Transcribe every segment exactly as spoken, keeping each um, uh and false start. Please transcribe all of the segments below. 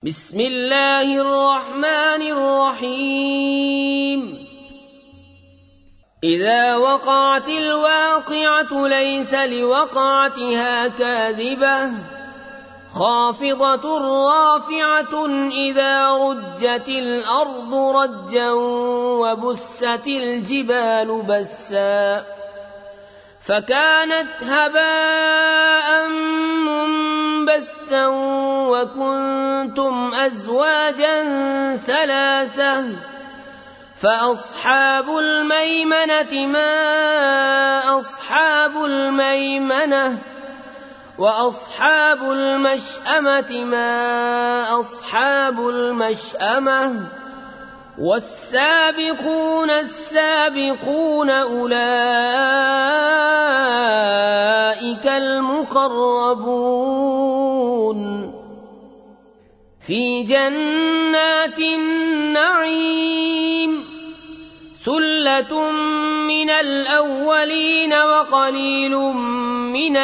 بسم الله الرحمن الرحيم إذا وقعت الواقعة ليس لوقعتها كاذبة خافضة رافعة إذا رجت الأرض رجا وبست الجبال بسا فكانت هباء منبثا وكنتم أزواجا ثلاثة فأصحاب الميمنة ما أصحاب الميمنة وأصحاب المشأمة ما أصحاب المشأمة والسابقون السابقون أولئك المقربون في جنات النعيم ثلة من الأولين وقليل من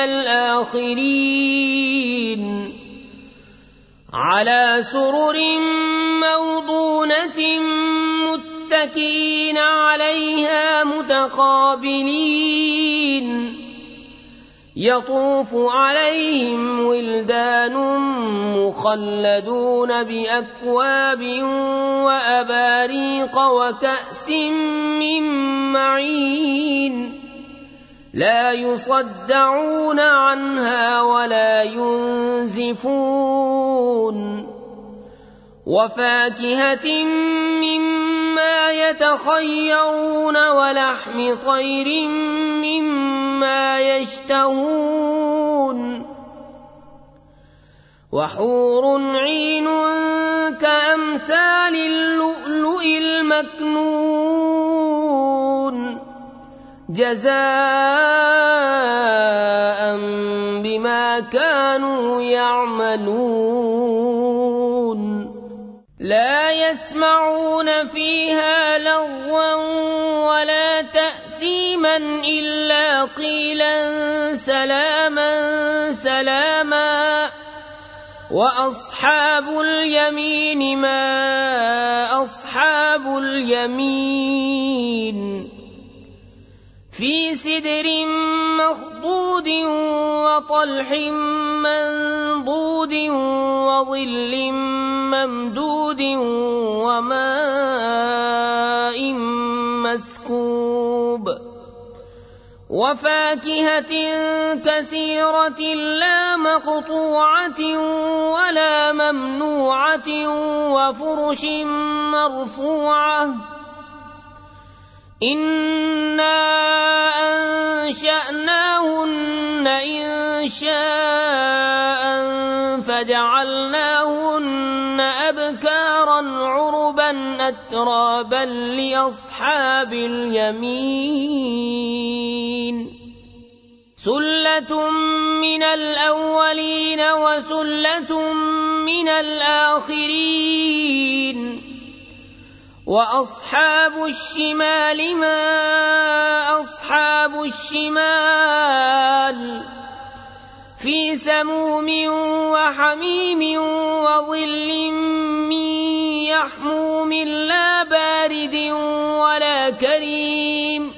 الآخرين على سرر موضونة متكئين عليها متقابلين يطوف عليهم ولدان مخلدون بأكواب وأباريق وكأس من معين لا يصدعون عنها ولا ينزفون وفاكهة مما يتخيرون ولحم طير مما يشتهون وحور عين كأمثال اللؤلؤ المكنون جزاء بما كانوا يعملون لا يسمعون فيها لغوا ولا تأثيما إلا قيلا سلاما سلاما وأصحاب اليمين ما أصحاب اليمين في سدر مخضود وطلح منضود وظل ممدود وماء مسكوب وفاكهة كثيرة لا مقطوعة ولا ممنوعة وفرش مرفوعة إنا أنشأناهن إنشاء فجعلناهن أبكارا عربا أترابا لأصحاب اليمين ثلة من الأولين وثلة من الآخرين وأصحاب الشمال ما أصحاب الشمال في سموم وحميم وظل من يحموم لا بارد ولا كريم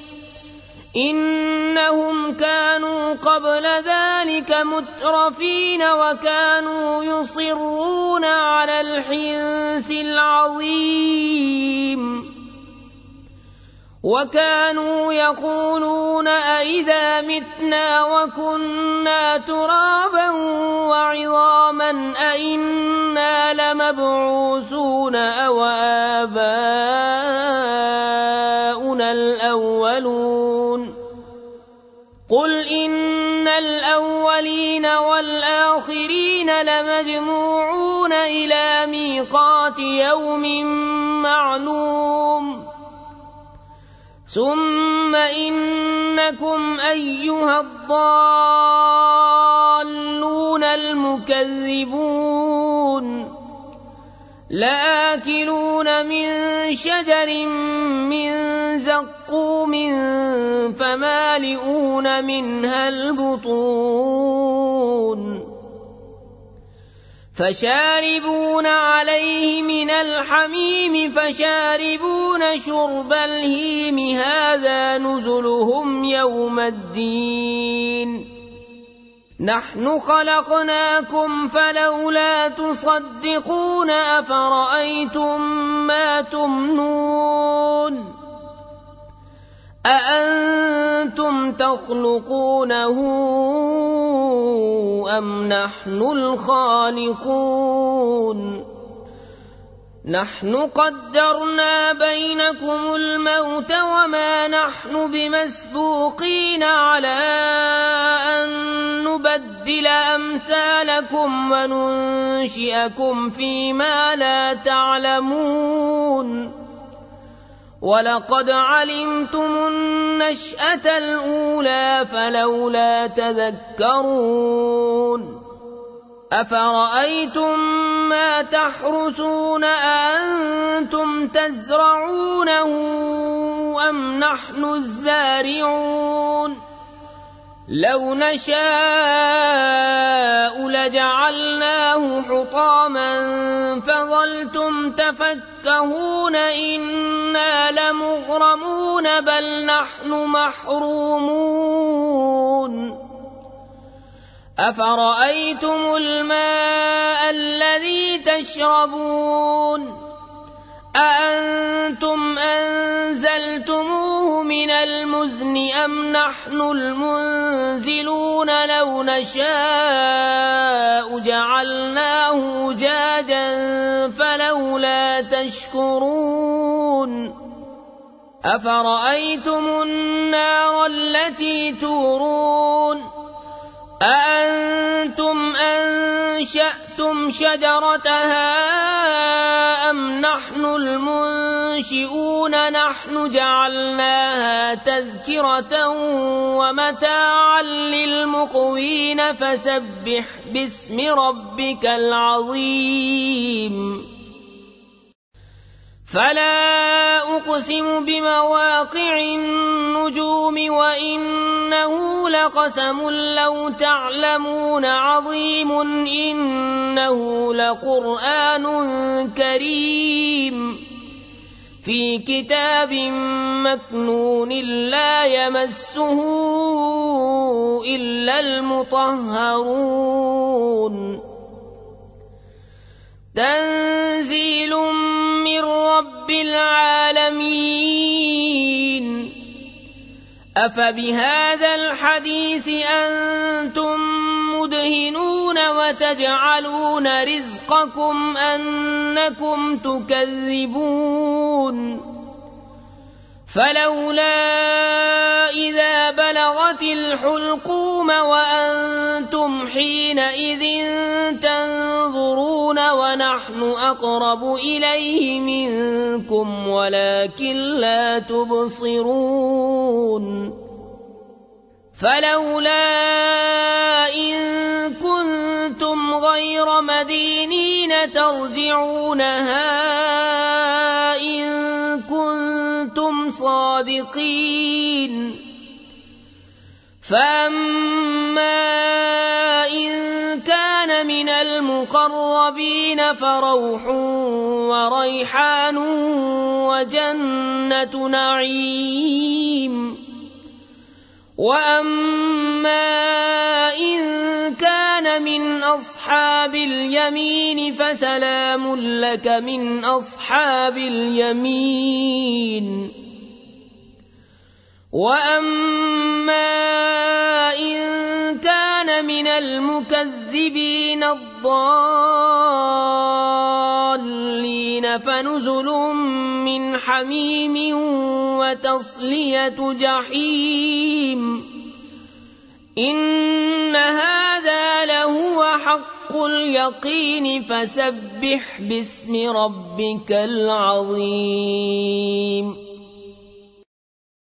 إنهم كانوا قبل ذلك مترفين وكانوا يصرون على الحنث العظيم وكانوا يقولون أئذا متنا وكنا ترابا وعظاما أئنا لمبعوثون أو آباؤنا الأولون قل إن الأولين والآخرين لمجموعون إلى ميقات يوم معلوم ثم إنكم أيها الضالون المكذبون لآكلون من شجر من زقوم فمالئون منها البطون فشاربون عليه من الحميم فشاربون شرب الهيم هذا نزلهم يوم الدين نحن خلقناكم فلولا تصدقون أفرأيتم ما تمنون أأنتم تخلقونه أم نحن الخالقون نحن قدرنا بينكم الموت وما نحن بمسبوقين على أن نبدل أمثالكم وننشئكم فيما لا تعلمون ولقد علمتم النشأة الأولى فلولا تذكرون أفرأيتم ما تحرثون أأنتم تزرعونه أم نحن الزارعون لو نشاء لجعلناه حطاما فظلتم تفكهون إنا لمغرمون بل نحن محرومون أفرأيتم الماء الذي تشربون أأنتم أنزلتموه من المزن أم نحن المنزلون لو نشاء جعلناه أجاجا فلولا تشكرون أفرأيتم النار التي تورون أأنتم أنشأتم شجرتها أم نحن المنشئون نحن جعلناها تذكرة ومتاعا للمقوين فسبح باسم ربك العظيم فلا أقسم بمواقع النجوم وإنه لقسم لو تعلمون عظيم إنه لقرآن كريم في كتاب مكنون لا يمسه إلا المطهرون تنزيل من رب العالمين أفبهذا الحديث أنتم مدهنون وتجعلون رزقكم أنكم تكذبون فلولا إذا بلغت الحلقوم وأنتم حينئذ تنظرون ونحن أقرب إليه منكم ولكن لا تبصرون فلولا إن كنتم غير مدينين ترجعونها إن كنتم صادقين فأما إن كان من المقربين فروح وريحان وجنة نعيم وأما إن كان من أصحاب اليمين فسلام لك من أصحاب اليمين وأما إن كان من المكذبين الضالين فنزل من حميم وتصلية جحيم إن هذا لهو حق اليقين فسبح باسم ربك العظيم